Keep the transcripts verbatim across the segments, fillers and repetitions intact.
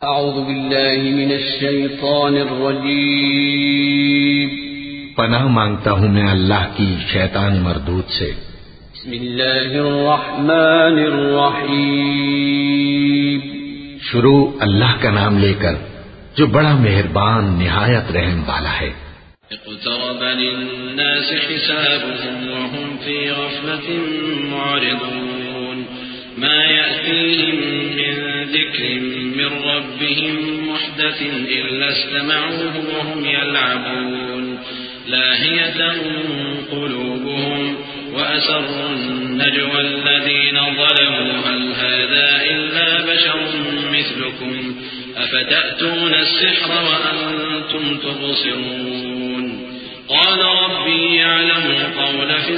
اعوذ باللہ من الشیطان الرجیم پناہ مانگتا ہوں میں اللہ کی شیطان مردود سے۔ بسم اللہ الرحمن الرحیم شروع اللہ کا نام لے کر جو بڑا مہربان نہایت رحم والا ہے۔ اقترب للناس حسابهم وهم في غفلة معرضون ما يأتيهم من ذكر من ربهم محدث إلا استمعوه وهم يلعبون لاهية قلوبهم وأسروا النجوى الذين ظلموا هل هذا إلا بشر مثلكم أفتأتون السحر وأنتم تبصرون قال ربي يعلم القول في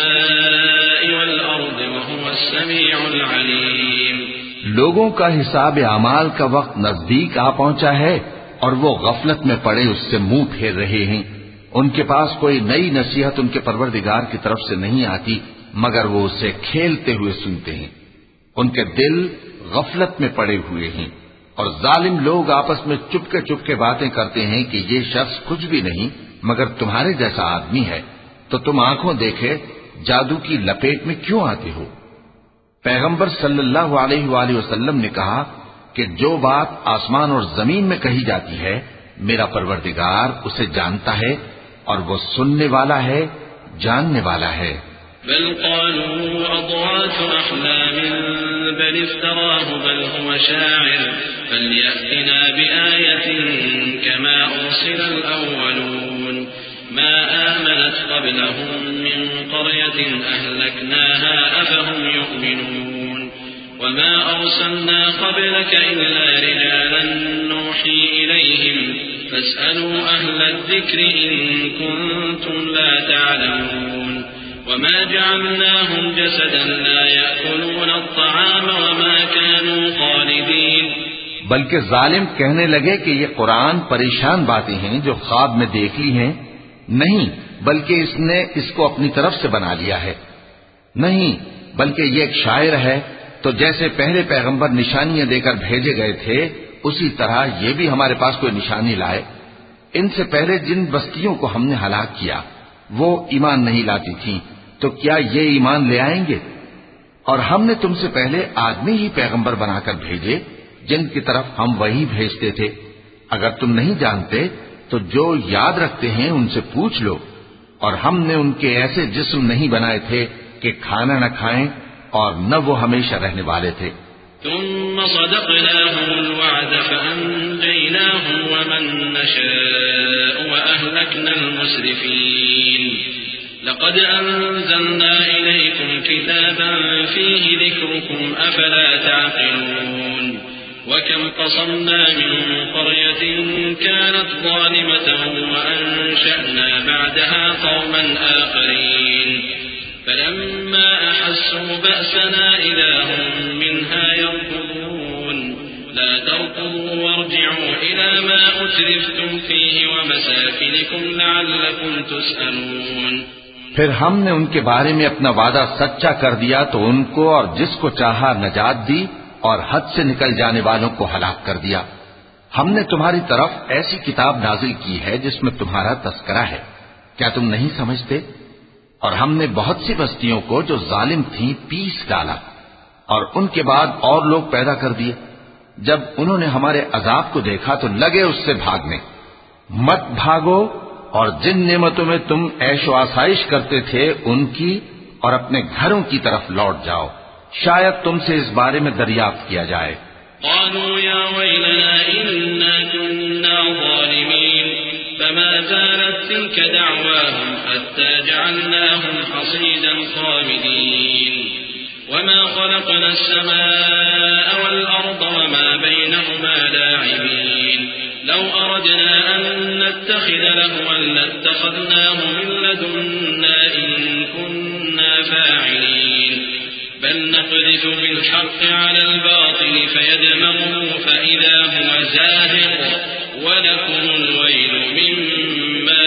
السماء والأرض وهو السميع العليم۔ لوگوں کا حساب اعمال کا وقت نزدیک آ پہنچا ہے اور وہ غفلت میں پڑے اس سے منہ پھیر رہے ہیں۔ ان کے پاس کوئی نئی نصیحت ان کے پروردگار کی طرف سے نہیں آتی مگر وہ اسے کھیلتے ہوئے سنتے ہیں۔ ان کے دل غفلت میں پڑے ہوئے ہیں اور ظالم لوگ آپس میں چپکے چپکے باتیں کرتے ہیں کہ یہ شخص کچھ بھی نہیں مگر تمہارے جیسا آدمی ہے، تو تم آنکھوں دیکھے جادو کی لپیٹ میں کیوں آتے ہو؟ پیغمبر صلی اللہ علیہ وآلہ وسلم نے کہا کہ جو بات آسمان اور زمین میں کہی جاتی ہے میرا پروردگار اسے جانتا ہے اور وہ سننے والا ہے، جاننے والا ہے۔ بل قالوا أضغاث أحلام بل افتراه بل هو شاعر فليأتنا بآية كما أرسل الأولون ما آمنت قبلهم من قرية أهلكناها أفهم يؤمنون وما أرسلنا قبلك إلا رجالا نوحي إليهم فاسألوا أهل الذكر إن كنتم لا تعلمون وما جعلناهم جسدا لا يأكلون الطعام وما كانوا خالدين۔ بلکہ ظالم کہنے لگے کہ یہ قرآن پریشان باتیں ہیں جو خواب میں دیکھ لی ہیں، نہیں بلکہ اس نے اس کو اپنی طرف سے بنا لیا ہے، نہیں بلکہ یہ ایک شاعر ہے۔ تو جیسے پہلے پیغمبر نشانیاں دے کر بھیجے گئے تھے اسی طرح یہ بھی ہمارے پاس کوئی نشانی لائے۔ ان سے پہلے جن بستیوں کو ہم نے ہلاک کیا وہ ایمان نہیں لاتی تھیں، تو کیا یہ ایمان لے آئیں گے؟ اور ہم نے تم سے پہلے آدمی ہی پیغمبر بنا کر بھیجے جن کی طرف ہم وہی بھیجتے تھے۔ اگر تم نہیں جانتے تو جو یاد رکھتے ہیں ان سے پوچھ لو۔ اور ہم نے ان کے ایسے جسم نہیں بنائے تھے کہ کھانا نہ کھائیں اور نہ وہ ہمیشہ رہنے والے تھے۔ ثم صدقناهم الوعد فأنجيناهم ومن نشاء وأهلكنا المسرفين لقد أنزلنا إليكم كتابا فيه ذكركم أفلا تعقلون وكم قصمنا من قرية كانت ظالمة وأنشأنا بعدها قوما آخرين فلما أحسوا بأسنا إذا هم منها يركضون لا تركضوا وارجعوا إلى ما أترفتم فيه ومساكنكم لعلكم تسألون۔ پھر ہم نے ان کے بارے میں اپنا وعدہ سچا کر دیا تو ان کو اور جس کو چاہا نجات دی اور حد سے نکل جانے والوں کو ہلاک کر دیا۔ ہم نے تمہاری طرف ایسی کتاب نازل کی ہے جس میں تمہارا تذکرہ ہے، کیا تم نہیں سمجھتے؟ اور ہم نے بہت سی بستیوں کو جو ظالم تھیں پیس ڈالا اور ان کے بعد اور لوگ پیدا کر دیے۔ جب انہوں نے ہمارے عذاب کو دیکھا تو لگے اس سے بھاگنے۔ مت بھاگو اور جن نعمتوں میں تم عیش و آسائش کرتے تھے ان کی اور اپنے گھروں کی طرف لوٹ جاؤ، شاید تم سے اس بارے میں دریافت کیا جائے۔ قالوا يا ويلنا إنا كنا ظالمين فما زالت تلك دعواهم حتى جعلناهم حصيدا خامدين وما خلقنا السماء والأرض وما بينهما لاعبين لو أردنا أن نتخذ لهوا لاتخذناه من لدنا إن كنا فاعلين بل نقذف بالحق على الباطل فيدمغه فإذا هو زاهق ولكم الويل مما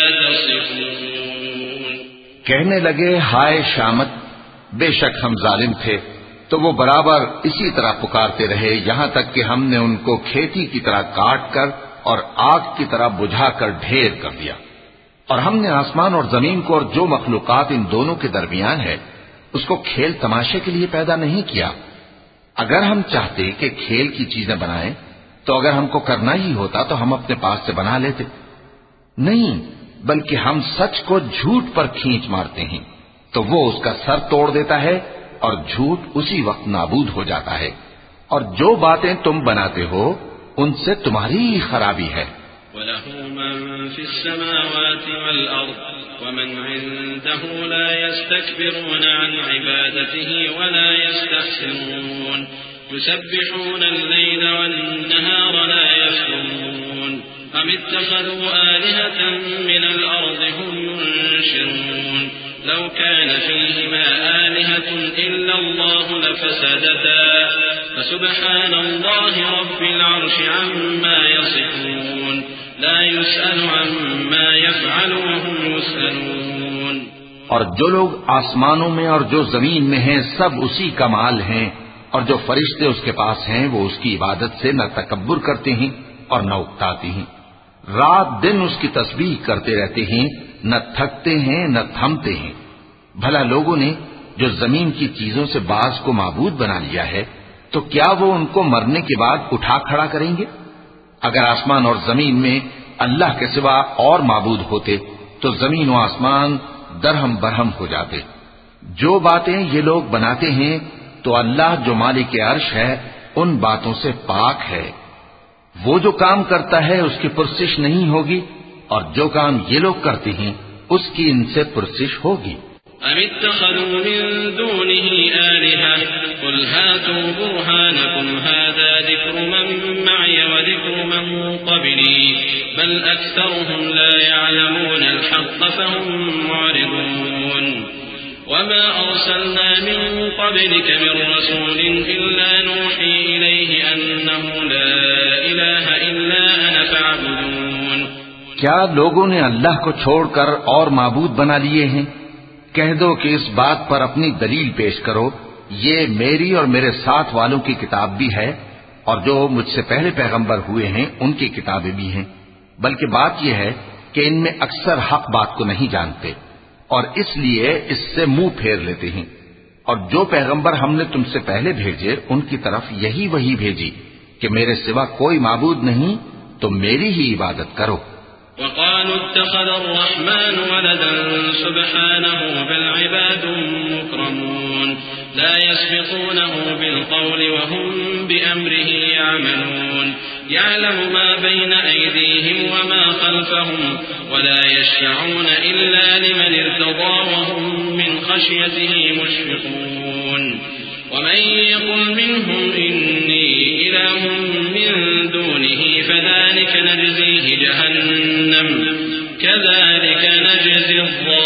تصفون۔ کہنے لگے ہائے شامت، بے شک ہم ظالم تھے، تو وہ برابر اسی طرح پکارتے رہے یہاں تک کہ ہم نے ان کو کھیتی کی طرح کاٹ کر اور آگ کی طرح بجھا کر ڈھیر کر دیا. اور ہم نے آسمان اور زمین کو اور جو مخلوقات ان دونوں کے درمیان ہے اس کو کھیل تماشے کے لیے پیدا نہیں کیا. اگر ہم چاہتے کہ کھیل کی چیزیں بنائیں تو اگر ہم کو کرنا ہی ہوتا تو ہم اپنے پاس سے بنا لیتے. نہیں، بلکہ ہم سچ کو جھوٹ پر کھینچ مارتے ہیں تو وہ اس کا سر توڑ دیتا ہے اور جھوٹ اسی وقت نابود ہو جاتا ہے. اور جو باتیں تم بناتے ہو ان سے تمہاری ہی خرابی ہے. وَلَهُ مَن فِي السَّمَاوَاتِ وَالْأَرْضِ وَمَنْ عِندَهُ لَا يَسْتَكْبِرُونَ عَنْ عِبَادَتِهِ وَلَا يَسْتَحْسِرُونَ يُسَبِّحُونَ اللَّيْلَ وَالنَّهَارَ لَا يَفْتُرُونَ أَمِ اتَّخَذُوا آلِهَةً مِّنَ الْأَرْضِ هُمْ يُنشِرُونَ لو كان فيهما آلهة إلا الله لفسدتا فسبحان الله رب العرش عما يصفون لا يسأل عما يفعل وهم يسألون. اور جو لوگ آسمانوں میں اور جو زمین میں ہیں سب اسی کا مال ہیں، اور جو فرشتے اس کے پاس ہیں وہ اس کی عبادت سے نہ تکبر کرتے ہیں اور نہ اکتاتے ہیں. رات دن اس کی تسبیح کرتے رہتے ہیں، نہ تھکتے ہیں نہ تھمتے ہیں. بھلا لوگوں نے جو زمین کی چیزوں سے بعض کو معبود بنا لیا ہے تو کیا وہ ان کو مرنے کے بعد اٹھا کھڑا کریں گے؟ اگر آسمان اور زمین میں اللہ کے سوا اور معبود ہوتے تو زمین و آسمان درہم برہم ہو جاتے. جو باتیں یہ لوگ بناتے ہیں تو اللہ جو مالک عرش ہے ان باتوں سے پاک ہے. وہ جو کام کرتا ہے اس کی پرسش نہیں ہوگی، اور جو کام یہ لوگ کرتے ہیں اس کی ان سے پرسش ہوگی. أَمِ اتَّخَذُوا مِن دُونِهِ آلِهَةً قُلْ هَاتُوا بُرْهَانَكُمْ هَذَا ذِكْرُ مَن مَّعِيَ وَذِكْرُ مَن قَبْلِي بَلْ أَكْثَرُهُمْ لَا يَعْلَمُونَ الْحَقَّ فَهُمْ مُعْرِضُونَ. وَمَا أَرْسَلْنَا مِن قَبْلِكَ مِن رَّسُولٍ إِلَّا نُوحِي إِلَيْهِ أَنَّهُ لَا إِلَٰهَ إِلَّا أَنَا فَاعْبُدُونِ. کیا لوگوں نے اللہ کو چھوڑ کر اور معبود بنا لیے ہیں؟ کہہ دو کہ اس بات پر اپنی دلیل پیش کرو، یہ میری اور میرے ساتھ والوں کی کتاب بھی ہے اور جو مجھ سے پہلے پیغمبر ہوئے ہیں ان کی کتابیں بھی ہیں. بلکہ بات یہ ہے کہ ان میں اکثر حق بات کو نہیں جانتے اور اس لیے اس سے منہ پھیر لیتے ہیں. اور جو پیغمبر ہم نے تم سے پہلے بھیجے ان کی طرف یہی وحی بھیجی کہ میرے سوا کوئی معبود نہیں تو میری ہی عبادت کرو. وقالوا اتخذ الرحمن ولدا سبحانه بل عباد مكرمون لا يسبقونه بالقول وهم بأمره يعملون يعلم ما بين أيديهم وما خلفهم ولا يشفعون إلا لمن ارتضى وهم من خشيته مشفقون ومن يقل منهم إني إله من دونه فذلك نجزيه جهنم كذلك نجزي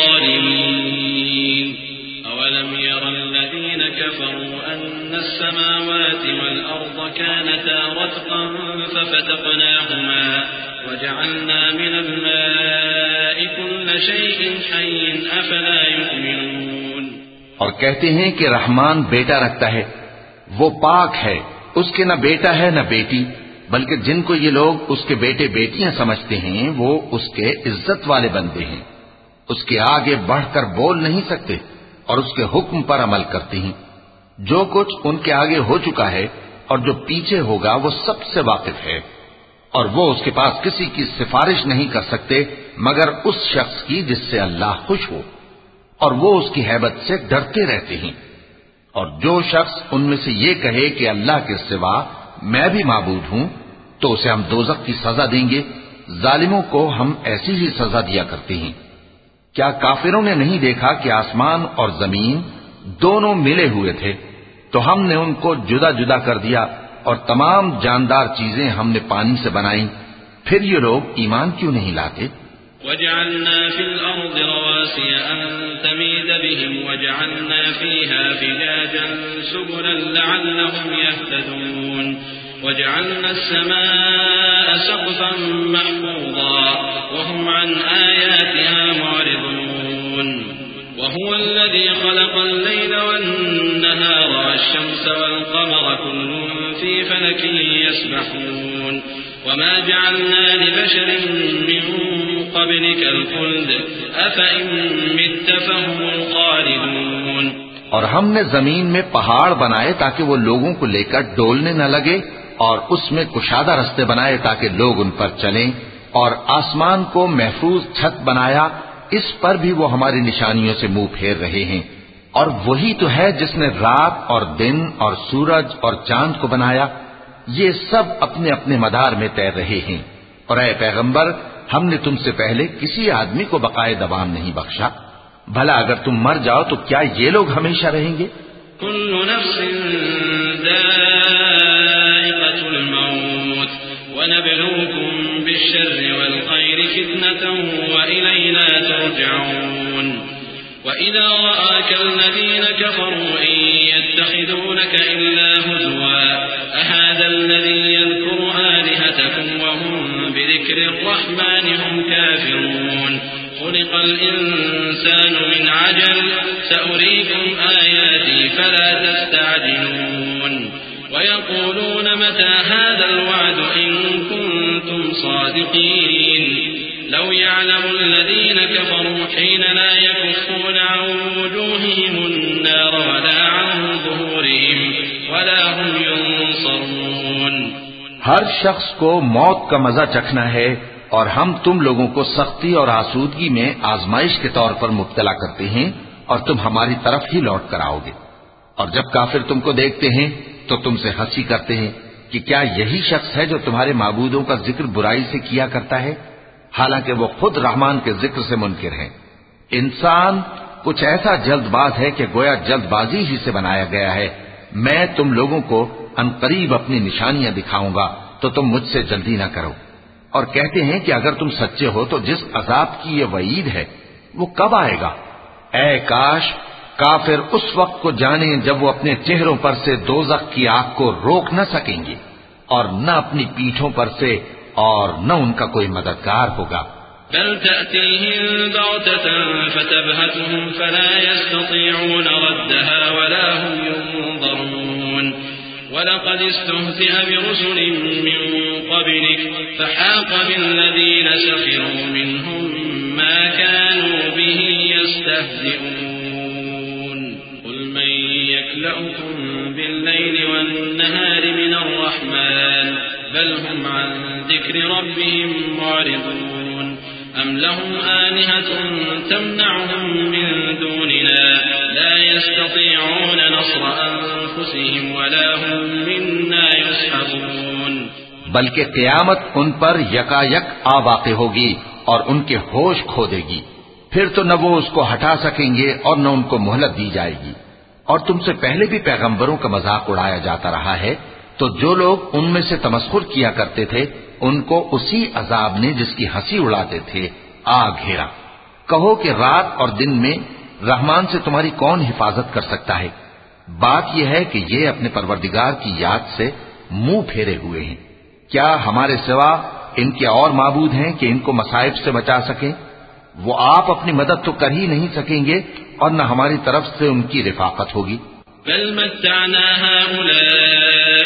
الظالمين أولم ير الذين كفروا أن السماوات والأرض كانتا رتقا ففتقناهما وجعلنا من الماء كل شيء حي أفلا يؤمنون. اور کہتے ہیں کہ رحمان بیٹا رکھتا ہے، وہ پاک ہے، اس کے نہ بیٹا ہے نہ بیٹی، بلکہ جن کو یہ لوگ اس کے بیٹے بیٹیاں سمجھتے ہیں وہ اس کے عزت والے بندے ہیں. اس کے آگے بڑھ کر بول نہیں سکتے اور اس کے حکم پر عمل کرتے ہیں. جو کچھ ان کے آگے ہو چکا ہے اور جو پیچھے ہوگا وہ سب سے واقف ہے، اور وہ اس کے پاس کسی کی سفارش نہیں کر سکتے مگر اس شخص کی جس سے اللہ خوش ہو، اور وہ اس کی ہیبت سے ڈرتے رہتے ہیں. اور جو شخص ان میں سے یہ کہے کہ اللہ کے سوا میں بھی معبود ہوں تو اسے ہم دوزخ کی سزا دیں گے. ظالموں کو ہم ایسی ہی سزا دیا کرتے ہیں. کیا کافروں نے نہیں دیکھا کہ آسمان اور زمین دونوں ملے ہوئے تھے تو ہم نے ان کو جدا جدا کر دیا اور تمام جاندار چیزیں ہم نے پانی سے بنائیں، پھر یہ لوگ ایمان کیوں نہیں لاتے؟ وجعلنا في الأرض رواسي أن تميد بهم وجعلنا فيها فجاجا سبلا لعلهم يهتدون وجعلنا السماء سقفا محفوظا وهم عن آياتها معرضون وهو الذي خلق الليل والنهار والشمس والشمس والقمر كل في فلك يسبحون وما جعلنا لبشر من قبلك الخلد أفإن مت فهم الخالدون. اور ہم نے زمین میں پہاڑ بنائے تاکہ وہ لوگوں کو لے کر ڈولنے نہ لگے، اور اس میں کشادہ رستے بنائے تاکہ لوگ ان پر چلیں، اور آسمان کو محفوظ چھت بنایا، اس پر بھی وہ ہماری نشانیوں سے منہ پھیر رہے ہیں. اور وہی تو ہے جس نے رات اور دن اور سورج اور چاند کو بنایا، یہ سب اپنے اپنے مدار میں تیر رہے ہیں. اور اے پیغمبر، ہم نے تم سے پہلے کسی آدمی کو بقائے دوام نہیں بخشا، بھلا اگر تم مر جاؤ تو کیا یہ لوگ ہمیشہ رہیں گے؟ كل نفس ذائقة الموت ونبلوكم بالشر والخير فتنة وإلينا ترجعون. وإذا رآك الذين كفروا إن يتخذونك إلا هزوا أهذا الذي يذكر آلهتكم وهم بذكر الرحمن هم كافرون. خلق الإنسان من عجل سأريكم آياتي فلا تستعجلون. ويقولون متى هذا الوعد إن كنتم صادقين. لو يعلم الذين كفروا حين لا يكفون عن وجوههم النار ولا عن ظهورهم ولا هم ينصرون. ہر شخص کو موت کا مزہ چکھنا ہے، اور ہم تم لوگوں کو سختی اور آسودگی میں آزمائش کے طور پر مبتلا کرتے ہیں، اور تم ہماری طرف ہی لوٹ کر آؤ گے. اور جب کافر تم کو دیکھتے ہیں تو تم سے ہنسی کرتے ہیں کہ کیا یہی شخص ہے جو تمہارے معبودوں کا ذکر برائی سے کیا کرتا ہے، حالانکہ وہ خود رحمان کے ذکر سے منکر ہیں. انسان کچھ ایسا جلد باز ہے کہ گویا جلد بازی ہی سے بنایا گیا ہے. میں تم لوگوں کو عنقریب اپنی نشانیاں دکھاؤں گا تو تم مجھ سے جلدی نہ کرو. اور کہتے ہیں کہ اگر تم سچے ہو تو جس عذاب کی یہ وعید ہے وہ کب آئے گا؟ اے کاش کافر اس وقت کو جانیں جب وہ اپنے چہروں پر سے دوزخ کی آگ کو روک نہ سکیں گے، اور نہ اپنی پیٹھوں پر سے، اور نہ ان کا کوئی مددگار ہوگا. بل تأتيهم بغتة فتبهتهم فلا يستطيعون ردها ولا هم ينظرون. ولقد استهزئ برسل من قبلك فحاق بالذين سخروا منهم ما كانوا به يستهزئون. قل من يكلؤكم بالليل والنهار من الرحمن بل هم عن ذكر ربهم معرضون. أم لهم آلهة تمنعهم من دوننا لا يستطيعون نصر أنفسهم ولا هم منا يصحبون. بلکہ قیامت ان پر یکا یک آ واقع ہوگی اور ان کے ہوش کھو دے گی، پھر تو نہ وہ اس کو ہٹا سکیں گے اور نہ ان کو مہلت دی جائے گی. اور تم سے پہلے بھی پیغمبروں کا مذاق اڑایا جاتا رہا ہے، تو جو لوگ ان میں سے تمسخر کیا کرتے تھے ان کو اسی عذاب نے جس کی ہنسی اڑاتے تھے آ گھیرا. کہو کہ رات اور دن میں رحمان سے تمہاری کون حفاظت کر سکتا ہے؟ بات یہ ہے کہ یہ اپنے پروردگار کی یاد سے منہ پھیرے ہوئے ہیں. کیا ہمارے سوا ان کے اور معبود ہیں کہ ان کو مصائب سے بچا سکیں؟ وہ آپ اپنی مدد تو کر ہی نہیں سکیں گے اور نہ ہماری طرف سے ان کی رفاقت ہوگی. بل متعنا هؤلاء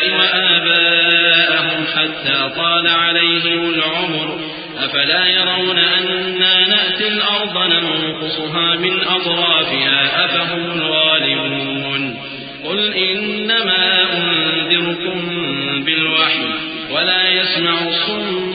وآباءهم حتى طال عليهم العمر أفلا يرون أنا نأتي الأرض ننقصها من أطرافها أفهم الغالبون. قل إنما أنذركم بالوحي ولا يسمع الصم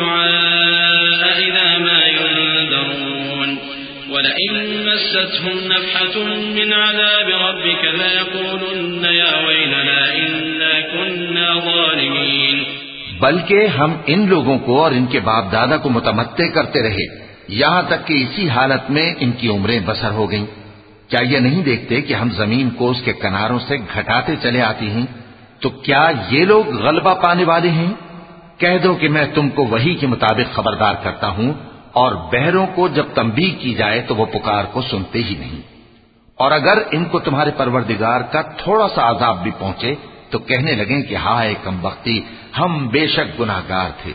الدعاء إذا ما ينذرون. ولئن مستهم نفحة من عذاب ربك ليقولن يا ويلنا إنا كنا ظالمين. بلکہ ہم ان لوگوں کو اور ان کے باپ دادا کو متمتع کرتے رہے یہاں تک کہ اسی حالت میں ان کی عمریں بسر ہو گئیں. کیا یہ نہیں دیکھتے کہ ہم زمین کو اس کے کناروں سے گھٹاتے چلے آتی ہیں؟ تو کیا یہ لوگ غلبہ پانے والے ہیں؟ کہہ دو کہ میں تم کو وحی کے مطابق خبردار کرتا ہوں، اور بہروں کو جب تنبیہ کی جائے تو وہ پکار کو سنتے ہی نہیں. اور اگر ان کو تمہارے پروردگار کا تھوڑا سا عذاب بھی پہنچے تو کہنے لگیں کہ ہائے کم بختی، ہم بے شک گناہگار تھے.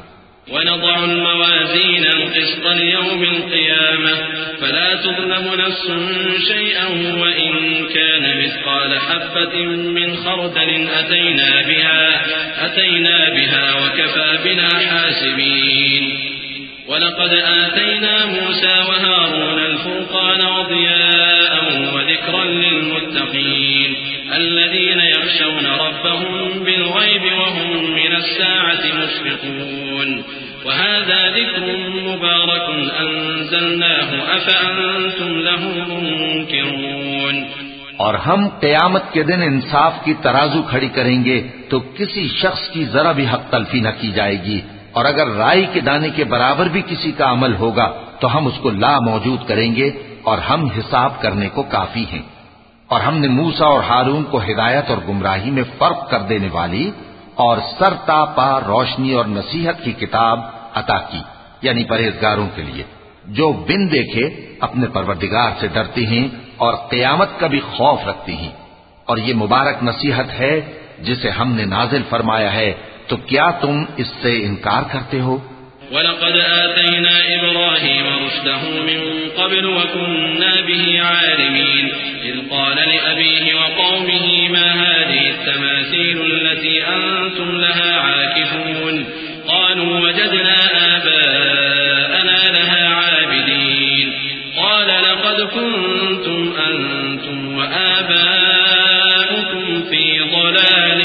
ونضع الموازين القسط ليوم القيامة فلا تظلم نفس شيئا وإن كان مثقال حبة من خردل أتينا بها أتينا بها وكفى بنا حاسبين ولقد آتينا موسى وهارون الفرقان وضياء وذكرا للمتقين الذين يخشون ربهم بالغيب وهم من الساعة مشفقون وهذا ذكر مبارك أنزلناه أفأنتم له منكرون اور ہم قیامت کے دن انصاف کی ترازو کھڑی کریں گے تو کسی شخص کی ذرا بھی حق تلفی نہ کی جائے گی، اور اگر رائی کے دانے کے برابر بھی کسی کا عمل ہوگا تو ہم اس کو لا موجود کریں گے اور ہم حساب کرنے کو کافی ہیں۔ اور ہم نے موسیٰ اور ہارون کو ہدایت اور گمراہی میں فرق کر دینے والی اور سر تا پا روشنی اور نصیحت کی کتاب عطا کی، یعنی پرہیزگاروں کے لیے جو بن دیکھے اپنے پروردگار سے ڈرتے ہیں اور قیامت کا بھی خوف رکھتی ہیں، اور یہ مبارک نصیحت ہے جسے ہم نے نازل فرمایا ہے، تو کیا تم اس سے انکار کرتے ہو؟ وَلَقَدْ آتَيْنَا إِبْرَاهِيمَ رُشْدَهُ مِنْ قَبْلُ وَكُنَّا بِهِ عَالِمِينَ إِذْ قَالَ لِأَبِيهِ وَقَوْمِهِ مَا هَذِهِ التَّمَاثِيلُ الَّتِي أَنْتُمْ لَهَا عَاكِفُونَ قَالُوا وَجَدْنَا آبَاءَنَا لَهَا عَابِدِينَ قَالَ لَقَدْ كُنْتُمْ أَنْتُمْ وَآبَاؤُكُمْ فِي ضَلَالٍ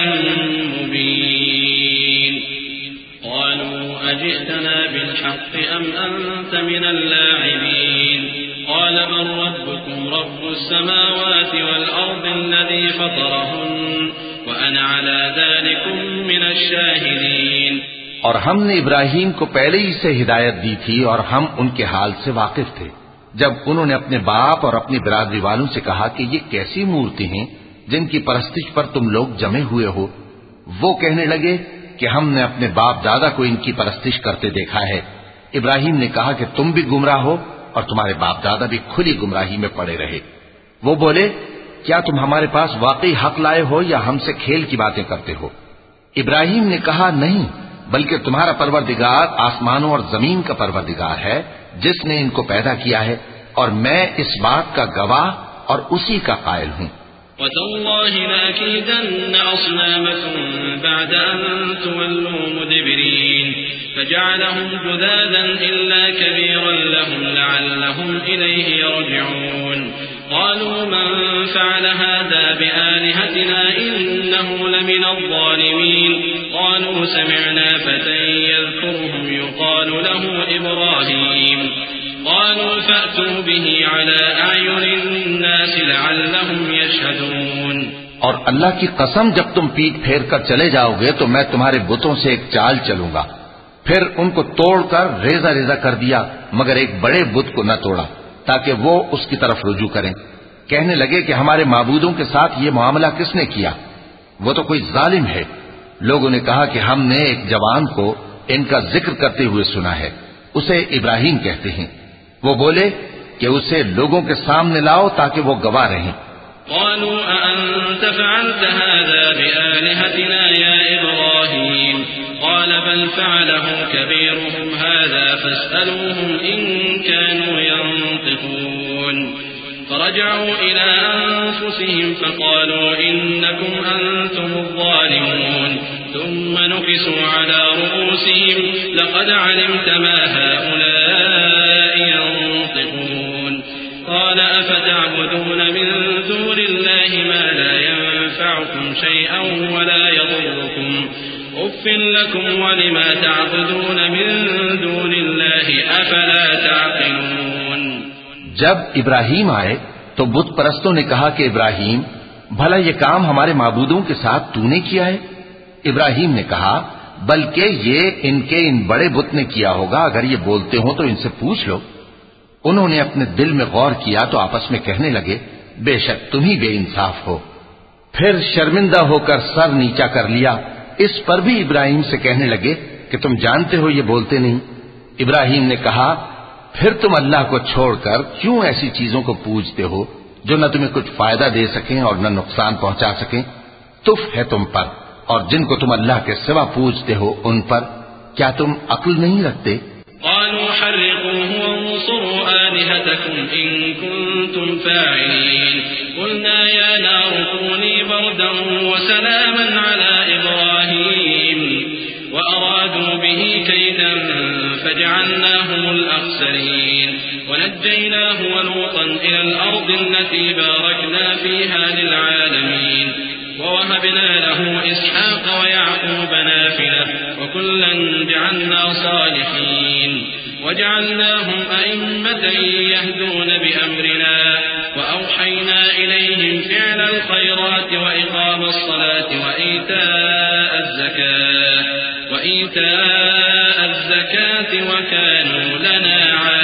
مُبِينٍ قالوا أجئتنا بالحق أم أنت من اللاعبين قال بل ربكم رب السماوات والأرض الذي فطرهن وأنا على ذلك من الشاهدين۔ اور ہم نے ابراہیم کو پہلے ہی سے ہدایت دی تھی اور ہم ان کے حال سے واقف تھے جب انہوں نے اپنے باپ اور اپنی برادری والوں سے کہا کہ یہ کیسی مورتی ہیں جن کی پرستش پر تم لوگ جمے ہوئے ہو۔ وہ کہنے لگے کہ ہم نے اپنے باپ دادا کو ان کی پرستش کرتے دیکھا ہے۔ ابراہیم نے کہا کہ تم بھی گمراہ ہو اور تمہارے باپ دادا بھی کھلی گمراہی میں پڑے رہے۔ وہ بولے کیا تم ہمارے پاس واقعی حق لائے ہو یا ہم سے کھیل کی باتیں کرتے ہو؟ ابراہیم نے کہا نہیں، بلکہ تمہارا پروردگار آسمانوں اور زمین کا پروردگار ہے جس نے ان کو پیدا کیا ہے، اور میں اس بات کا گواہ اور اسی کا قائل ہوں۔ وَتَاللَّهِ لَأَكِيدَنَّ أَصْنَامَكُمْ بَعْدَ أَن تُوَلُّوا مُدْبِرِينَ فَجَعَلَهُمْ جُذَاذًا إِلَّا كَبِيرًا لَهُمْ لَعَلَّهُمْ إِلَيْهِ يَرْجِعُونَ قَالُوا مَنْ فَعَلَ هَذَا بِآلِهَتِنَا إِنَّهُ لَمِنَ الظَّالِمِينَ قَالُوا سَمِعْنَا فَتًى يَذْكُرُهُمْ يُقَالُ لَهُ إِبْرَاهِيمُ قالوا فأتوا به على أعين الناس لعلهم يشهدون۔ اور اللہ کی قسم جب تم پیٹ پھیر کر چلے جاؤ گے تو میں تمہارے بتوں سے ایک چال چلوں گا۔ پھر ان کو توڑ کر ریزہ ریزہ کر دیا مگر ایک بڑے بت کو نہ توڑا تاکہ وہ اس کی طرف رجوع کریں۔ کہنے لگے کہ ہمارے معبودوں کے ساتھ یہ معاملہ کس نے کیا؟ وہ تو کوئی ظالم ہے۔ لوگوں نے کہا کہ ہم نے ایک جوان کو ان کا ذکر کرتے ہوئے سنا ہے، اسے ابراہیم کہتے ہیں۔ وہ بولے کہ اسے لوگوں کے سامنے لاؤ تاکہ وہ گواہ رہیں۔ قالوا أأنت فعلت هذا بآلهتنا يا إبراهيم قال بل فعله كبيرهم هذا فاسألوهم إن كانوا ينطقون فرجعوا إلى أنفسهم فقالوا إنكم أنتم الظالمون ثم نكسوا على رؤوسهم لقد علمت ما هؤلاء ينطقون قال أفتعبدون من دون الله ما لا ينفعكم شيئا ولا يضركم أف لكم ولما تعبدون من دون الله أفلا تعقلون۔ جب ابراہیم آئے تو بت پرستوں نے کہا کہ ابراہیم بھلا یہ کام ہمارے معبودوں کے ساتھ تو نے کیا ہے؟ ابراہیم نے کہا بلکہ یہ ان کے ان بڑے بت نے کیا ہوگا، اگر یہ بولتے ہوں تو ان سے پوچھ لو۔ انہوں نے اپنے دل میں غور کیا تو آپس میں کہنے لگے بے شک تم ہی بے انصاف ہو۔ پھر شرمندہ ہو کر سر نیچا کر لیا۔ اس پر بھی ابراہیم سے کہنے لگے کہ تم جانتے ہو یہ بولتے نہیں۔ ابراہیم نے کہا پھر تم اللہ کو چھوڑ کر کیوں ایسی چیزوں کو پوجتے ہو جو نہ تمہیں کچھ فائدہ دے سکیں اور نہ نقصان پہنچا سکیں؟ تف ہے تم پر اور جن کو تم اللہ کے سوا پوجتے ہو ان پر۔ کیا تم عقل نہیں رکھتے؟ قالوا حرقوه وانصروا آلهتكم إن كنتم فاعلين قلنا يا نار كوني بردا وسلاما على إبراهيم وأرادوا به كيدا فجعلناهم الأخسرين ونجيناه ولوطا إلى الأرض التي باركنا فيها للعالمين ووهبنا له إسحاق ويعقوب نافلة وكلا جعلنا صالحين وجعلناهم أئمة يهدون بأمرنا وأوحينا إليهم فعل الخيرات وإقام الصلاة وإيتاء الزكاة وإيتاء الزكاة وكانوا لنا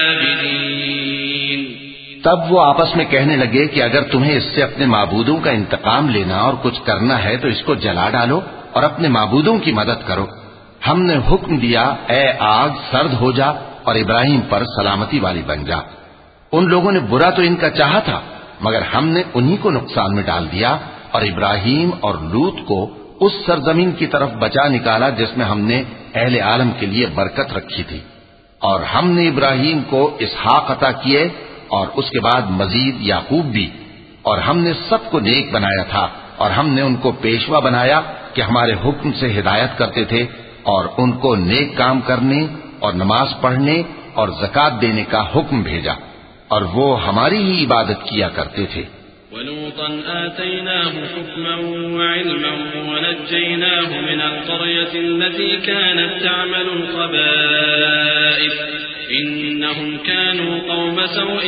عابدين. تب وہ آپس میں کہنے لگے کہ اگر تمہیں اس سے اپنے معبودوں کا انتقام لینا اور کچھ کرنا ہے تو اس کو جلا ڈالو اور اپنے معبودوں کی مدد کرو. ہم نے حکم دیا اے آگ سرد ہو جا اور ابراہیم پر سلامتی والی بن جا. ان لوگوں نے برا تو ان کا چاہا تھا مگر ہم نے انہی کو نقصان میں ڈال دیا اور ابراہیم اور لوط کو اس سرزمین کی طرف بچا نکالا جس میں ہم نے اہل عالم کے لیے برکت رکھی تھی. اور ہم نے ابراہیم کو اسحاق عطا کیے اور اس کے بعد مزید یعقوب بھی. اور ہم نے سب کو نیک بنایا تھا اور ہم نے ان کو پیشوا بنایا کہ ہمارے حکم سے ہدایت کرتے تھے اور ان کو نیک کام کرنے اور نماز پڑھنے اور زکات دینے کا حکم بھیجا اور وہ ہماری ہی عبادت کیا کرتے تھے. ولوطا آتيناه حكما وعلما ونجيناه من القرية التي كانت تعمل الخبائث إنهم كانوا قوم سوء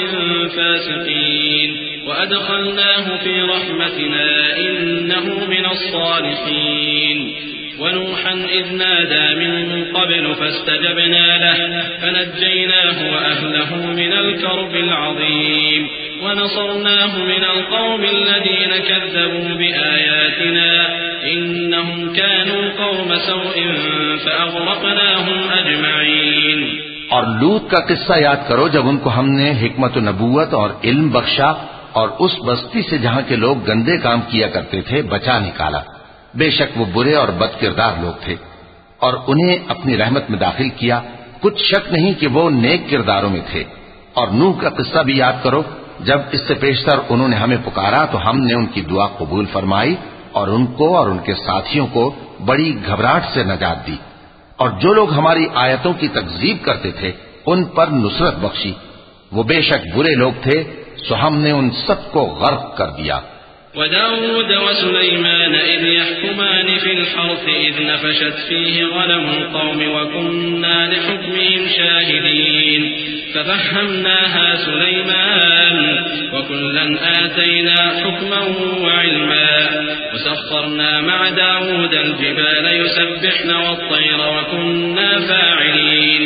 فاسقين وأدخلناه في رحمتنا إنه من الصالحين. ونوحا إذ نادى من قبل فاستجبنا له فنجيناه وأهله من الكرب العظيم ونصرناه من القوم الذين كذبوا بآياتنا إنهم كانوا قوم سوء فأغرقناهم أجمعين. اور لوط کا قصہ یاد کرو جب ان کو ہم نے حکمت و نبوت اور علم بخشا اور اس بستی سے جہاں کے لوگ گندے کام کیا کرتے تھے بچا نکالا. بے شک وہ برے اور بد کردار لوگ تھے اور انہیں اپنی رحمت میں داخل کیا. کچھ شک نہیں کہ وہ نیک کرداروں میں تھے. اور نوح کا قصہ بھی یاد کرو جب اس سے پیشتر انہوں نے ہمیں پکارا تو ہم نے ان کی دعا قبول فرمائی اور ان کو اور ان کے ساتھیوں کو بڑی گھبراہٹ سے نجات دی. اور جو لوگ ہماری آیتوں کی تکذیب کرتے تھے ان پر نصرت بخشی. وہ بے شک برے لوگ تھے سو ہم نے ان سب کو غرق کر دیا. وداود وسليمان إذ يحكمان في الحرث إذ نفشت فيه غنم القوم وكنا لحكمهم شاهدين ففهمناها سليمان وكلا آتينا حكما وعلما وسخرنا مع داود الجبال يسبحن والطير وكنا فاعلين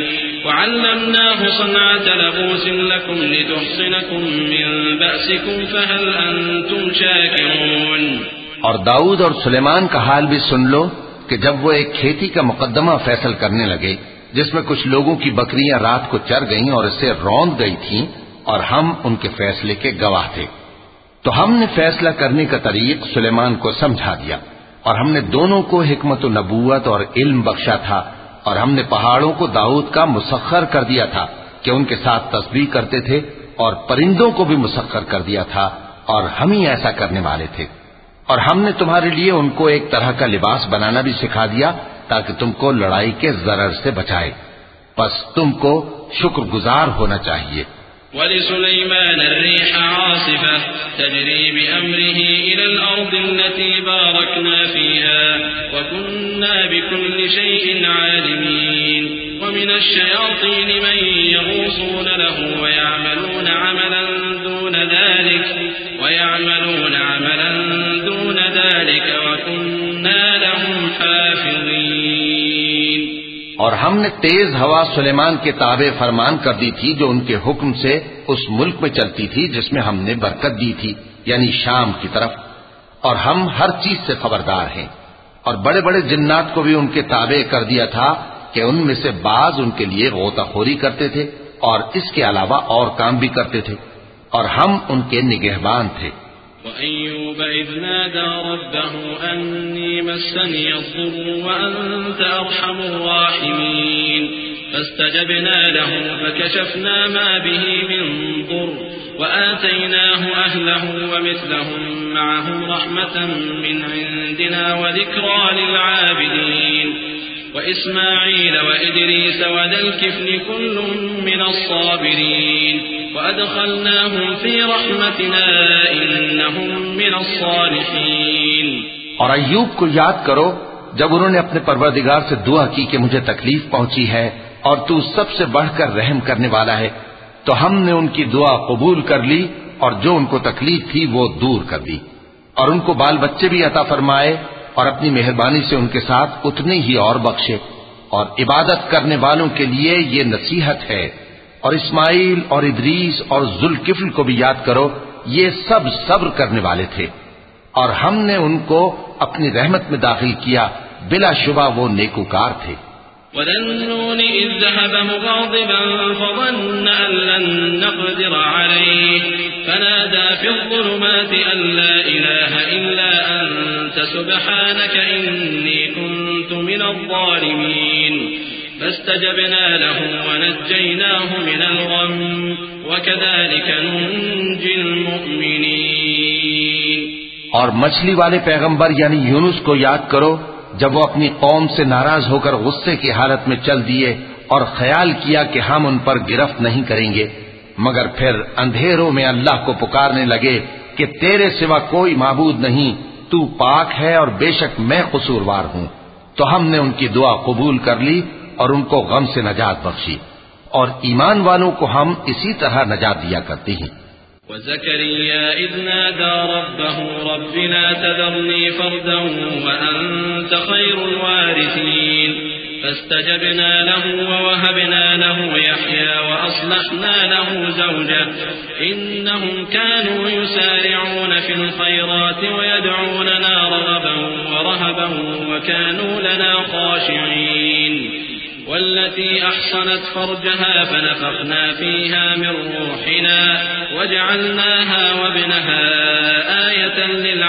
وعلمناه صنعة لبوس لكم لتحصنكم من بأسكم فهل أنتم شاكرون. اور داؤد اور سلیمان کا حال بھی سن لو کہ جب وہ ایک کھیتی کا مقدمہ فیصل کرنے لگے جس میں کچھ لوگوں کی بکریاں رات کو چر گئیں اور اسے روند گئی تھیں اور ہم ان کے فیصلے کے گواہ تھے تو ہم نے فیصلہ کرنے کا طریق سلیمان کو سمجھا دیا. اور ہم نے دونوں کو حکمت و نبوت اور علم بخشا تھا اور ہم نے پہاڑوں کو داؤد کا مسخر کر دیا تھا کہ ان کے ساتھ تسبیح کرتے تھے اور پرندوں کو بھی مسخر کر دیا تھا اور ہم ہی ایسا کرنے والے تھے. اور ہم نے تمہارے لیے ان کو ایک طرح کا لباس بنانا بھی سکھا دیا تاکہ تم کو لڑائی کے ضرر سے بچائے. پس تم کو شکر گزار ہونا چاہیے. وَلِسُلَيْمَانَ الرِّيحَ عَاصِفَةً تَجْرِي بِأَمْرِهِ إِلَى الْأَرْضِ الَّتِي بَارَكْنَا فِيهَا وَكُنَّا بِكُلِّ شَيْءٍ عَالِمِينَ. وَمِنَ الشَّيَاطِينِ مَن يَغُوصُونَ لَهُ وَيَعْمَلُونَ عَمَلًا دُونَ ذَلِكَ وَيَعْمَلُونَ عَمَلًا دُونَ ذَلِكَ وَكُنَّا لَهُمْ حَافِظِينَ. اور ہم نے تیز ہوا سلیمان کے تابع فرمان کر دی تھی جو ان کے حکم سے اس ملک میں چلتی تھی جس میں ہم نے برکت دی تھی یعنی شام کی طرف. اور ہم ہر چیز سے خبردار ہیں. اور بڑے بڑے جنات کو بھی ان کے تابع کر دیا تھا کہ ان میں سے بعض ان کے لیے غوطہ خوری کرتے تھے اور اس کے علاوہ اور کام بھی کرتے تھے اور ہم ان کے نگہبان تھے. وأيوب إذ نادى ربه أني مسني الضر وأنت أرحم الراحمين فاستجبنا له فكشفنا ما به من ضر وآتيناه أهله ومثلهم معهم رحمة من عندنا وذكرى للعابدين وإسماعيل وإدريس وذا الكفل كل من الصابرين وأدخلناهم في رحمتنا إنهم من الصالحين. اور ایوب کو یاد کرو جب انہوں نے اپنے پروردگار سے دعا کی کہ مجھے تکلیف پہنچی ہے اور تو سب سے بڑھ کر رحم کرنے والا ہے، تو ہم نے ان کی دعا قبول کر لی اور جو ان کو تکلیف تھی وہ دور کر دی، اور ان کو بال بچے بھی عطا فرمائے اور اپنی مہربانی سے ان کے ساتھ اتنے ہی اور بخشے. اور عبادت کرنے والوں کے لیے یہ نصیحت ہے. اور اسماعیل اور ادریس اور ذوالکفل کو بھی یاد کرو، یہ سب صبر کرنے والے تھے اور ہم نے ان کو اپنی رحمت میں داخل کیا، بلا شبہ وہ نیکوکار تھے. وذا النون إذ ذهب مغاضبا فظن أن لن نقدر عليه فنادى في الظلمات أن لا إله إلا أنت سبحانك إني كنت من الظالمين فاستجبنا له ونجيناه من الغم وكذلك ننجي المؤمنين. اور مچھلی والے پیغمبر یعنی یونس کو یاد کرو جب وہ اپنی قوم سے ناراض ہو کر غصے کی حالت میں چل دیے اور خیال کیا کہ ہم ان پر گرفت نہیں کریں گے، مگر پھر اندھیروں میں اللہ کو پکارنے لگے کہ تیرے سوا کوئی معبود نہیں، تو پاک ہے اور بے شک میں قصوروار ہوں. تو ہم نے ان کی دعا قبول کر لی اور ان کو غم سے نجات بخشی، اور ایمان والوں کو ہم اسی طرح نجات دیا کرتے ہیں. وزكريا إذ نادى ربه رب لا تذرني فردا وأنت خير الوارثين فاستجبنا له ووهبنا له يحيى وأصلحنا له زوجه إنهم كانوا يسارعون في الخيرات ويدعوننا رغبا ورهبا وكانوا لنا خاشعين. والتي أحصنت فرجها فنفخنا فيها من روحنا وجعلناها وابنها آية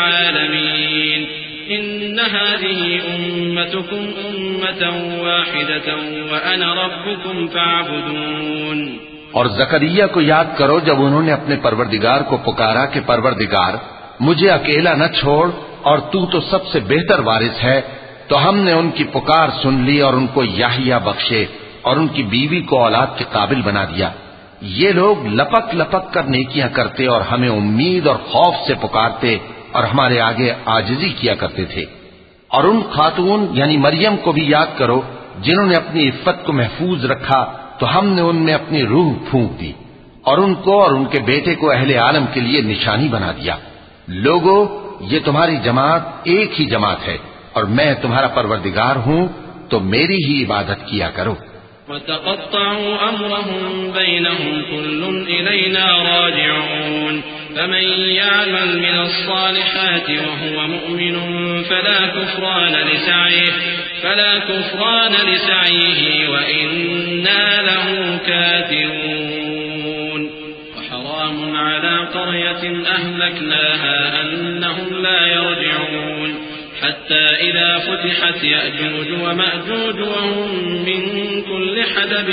للعالمين إن هذه أمتكم أمة واحدة وأنا ربكم فاعبدون. اور زکریا کو یاد کرو جب انہوں نے اپنے پروردگار کو پکارا کہ پروردگار مجھے اکیلا نہ چھوڑ اور تو تو سب سے بہتر وارث ہے، تو ہم نے ان کی پکار سن لی اور ان کو یحییٰ بخشے اور ان کی بیوی کو اولاد کے قابل بنا دیا. یہ لوگ لپک لپک کر نیکیاں کرتے اور ہمیں امید اور خوف سے پکارتے اور ہمارے آگے عاجزی کیا کرتے تھے. اور ان خاتون یعنی مریم کو بھی یاد کرو جنہوں نے اپنی عفت کو محفوظ رکھا، تو ہم نے ان میں اپنی روح پھونک دی اور ان کو اور ان کے بیٹے کو اہل عالم کے لیے نشانی بنا دیا. لوگو، یہ تمہاری جماعت ایک ہی جماعت ہے اور میں تمہارا پروردگار ہوں، تو میری ہی عبادت کیا کرو. وتقطعوا أمرهم بينهم كل إلينا راجعون فمن يعمل من الصالحات وهو مؤمن فلا كفران لسعيه فلا كفران لسعيه وإنا له كاتبون. وحرام على قرية أهلكناها أنهم لا يرجعون حتى إذا فتحت يأجوج ومأجوج وهم من كل حدب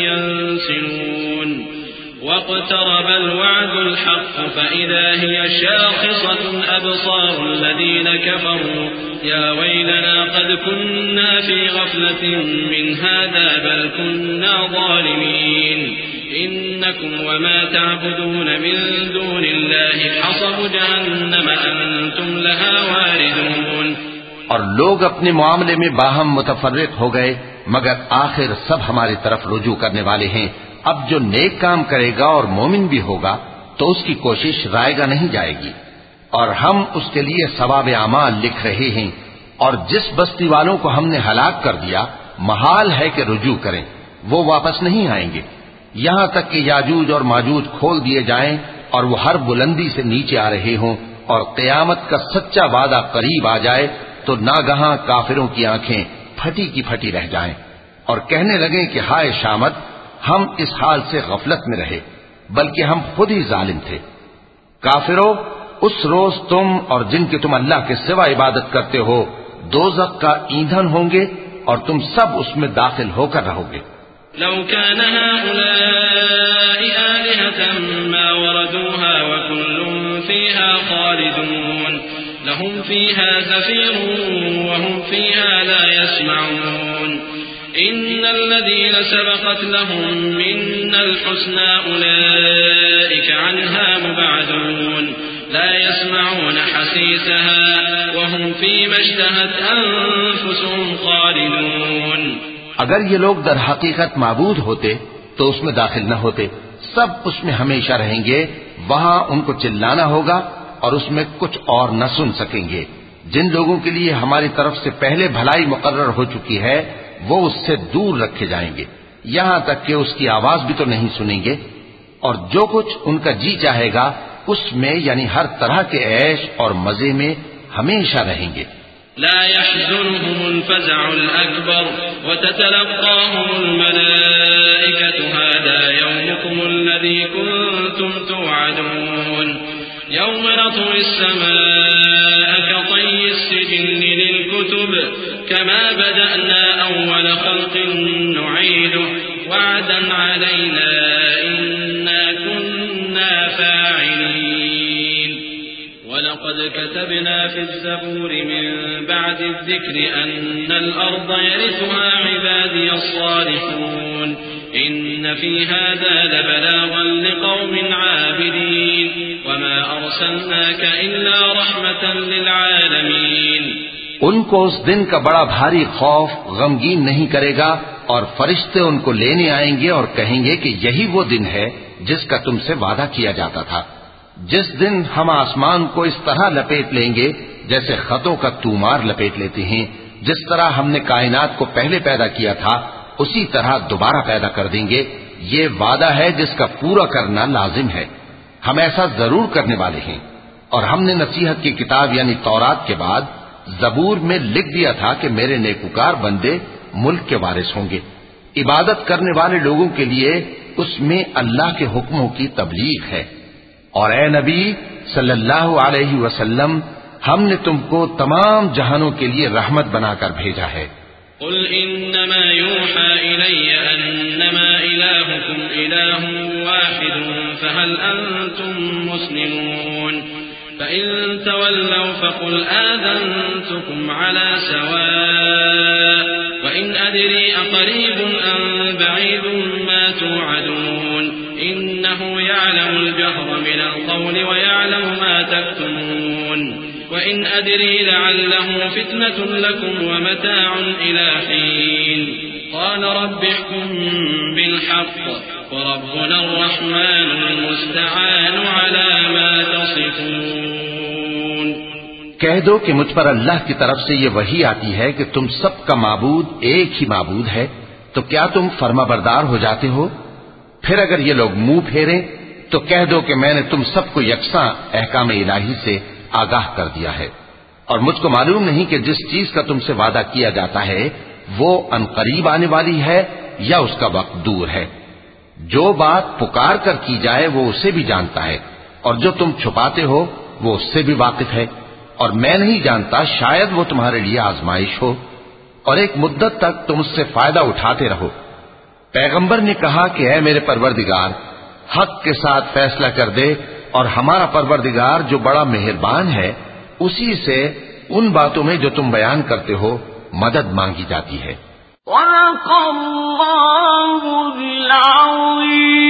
ينسلون. واقترب الوعد الحق فإذا هي شاخصة أبصار الذين كفروا يا ويلنا قد كنا في غفلة من هذا بل كنا ظالمين إنكم وما تعبدون من دون الله حصب جهنم أنتم لها واردون. اور لوگ اپنے معاملے میں باہم متفرق ہو گئے، مگر آخر سب ہماری طرف رجوع کرنے والے ہیں. اب جو نیک کام کرے گا اور مومن بھی ہوگا تو اس کی کوشش رائے گا نہیں جائے گی، اور ہم اس کے لیے ثواب اعمال لکھ رہے ہیں. اور جس بستی والوں کو ہم نے ہلاک کر دیا محال ہے کہ رجوع کریں، وہ واپس نہیں آئیں گے یہاں تک کہ یاجوج اور ماجوج کھول دیے جائیں اور وہ ہر بلندی سے نیچے آ رہے ہوں اور قیامت کا سچا وعدہ قریب آ جائے تو ناگہاں کافروں کی آنکھیں پھٹی کی پھٹی رہ جائیں اور کہنے لگیں کہ ہائے شامت، ہم اس حال سے غفلت میں رہے بلکہ ہم خود ہی ظالم تھے. کافروں، اس روز تم اور جن کی تم اللہ کے سوا عبادت کرتے ہو دوزخ کا ایندھن ہوں گے اور تم سب اس میں داخل ہو کر رہو گے. لو كان هؤلاء آلهة ما وردوها وكل فيها خالدون لهم فيها زفير وهم فيها لا يسمعون إن الذين سبقت لهم منا الحسنى أولئك عنها مبعدون لا يسمعون حسيسها وهم فيما اشتهت أنفسهم خالدون. اگر یہ لوگ در حقیقت معبود ہوتے تو اس میں داخل نہ ہوتے. سب اس میں ہمیشہ رہیں گے. وہاں ان کو چلانا ہوگا اور اس میں کچھ اور نہ سن سکیں گے. جن لوگوں کے لیے ہماری طرف سے پہلے بھلائی مقرر ہو چکی ہے وہ اس سے دور رکھے جائیں گے یہاں تک کہ اس کی آواز بھی تو نہیں سنیں گے. اور جو کچھ ان کا جی چاہے گا اس میں یعنی ہر طرح کے عیش اور مزے میں ہمیشہ رہیں گے. لا يحزنهم الفزع الأكبر وتتلقاهم الملائكة هذا يومكم الذي كنتم توعدون يوم نطوي السماء كطي السجل للكتب كما بدأنا أول خلق نعيده وعدا علينا إنا كنا فاعلين. ولقد كتبنا في الزبور من بعد الذكر أن الأرض يرثها عبادي الصالحون إن في هذا لبلاغا لقوم عابدين وما أرسلناك إلا رحمة للعالمين. ان کو اس دن کا بڑا بھاری خوف غمگین نہیں کرے گا اور فرشتے ان کو لینے آئیں گے اور کہیں گے کہ یہی وہ دن ہے جس کا تم سے وعدہ کیا جاتا تھا. جس دن ہم آسمان کو اس طرح لپیٹ لیں گے جیسے خطوں کا تومار لپیٹ لیتے ہیں. جس طرح ہم نے کائنات کو پہلے پیدا کیا تھا اسی طرح دوبارہ پیدا کر دیں گے. یہ وعدہ ہے جس کا پورا کرنا لازم ہے. ہم ایسا ضرور کرنے والے ہیں. اور ہم نے نصیحت کی کتاب یعنی تورات کے بعد زبور میں لکھ دیا تھا کہ میرے نیکوکار بندے ملک کے وارث ہوں گے. عبادت کرنے والے لوگوں کے لیے اس میں اللہ کے حکموں کی تبلیغ ہے. اور اے نبی صلی اللہ علیہ وسلم ہم نے تم کو تمام جہانوں کے لیے رحمت بنا کر بھیجا ہے. قل انما يوحى الي انما الهكم اله واحد فهل انتم مسلمون فان تولوا فقل آذنتكم على سواء وان ادري اقريب ام بعيد ما توعدون إنه يعلم الجهر من القول ويعلم ما تكتمون وإن أدري لعله فتنة لكم ومتاع إلى حين قال رب احكم بالحق وربنا الرحمن المستعان على ما تصفون. کہہ دو کہ مجھ پر اللہ کی طرف سے یہ وحی آتی ہے کہ تم سب کا معبود ایک ہی معبود ہے تو کیا تم فرما بردار ہو جاتے ہو؟ پھر اگر یہ لوگ منہ پھیریں تو کہہ دو کہ میں نے تم سب کو یکساں احکام الہی سے آگاہ کر دیا ہے. اور مجھ کو معلوم نہیں کہ جس چیز کا تم سے وعدہ کیا جاتا ہے وہ عنقریب آنے والی ہے یا اس کا وقت دور ہے. جو بات پکار کر کی جائے وہ اسے بھی جانتا ہے اور جو تم چھپاتے ہو وہ اس سے بھی واقف ہے. اور میں نہیں جانتا شاید وہ تمہارے لیے آزمائش ہو اور ایک مدت تک تم اس سے فائدہ اٹھاتے رہو. پیغمبر نے کہا کہ اے میرے پروردگار حق کے ساتھ فیصلہ کر دے اور ہمارا پروردگار جو بڑا مہربان ہے اسی سے ان باتوں میں جو تم بیان کرتے ہو مدد مانگی جاتی ہے. وَلَقَ اللَّهُ الْعَظِيمُ.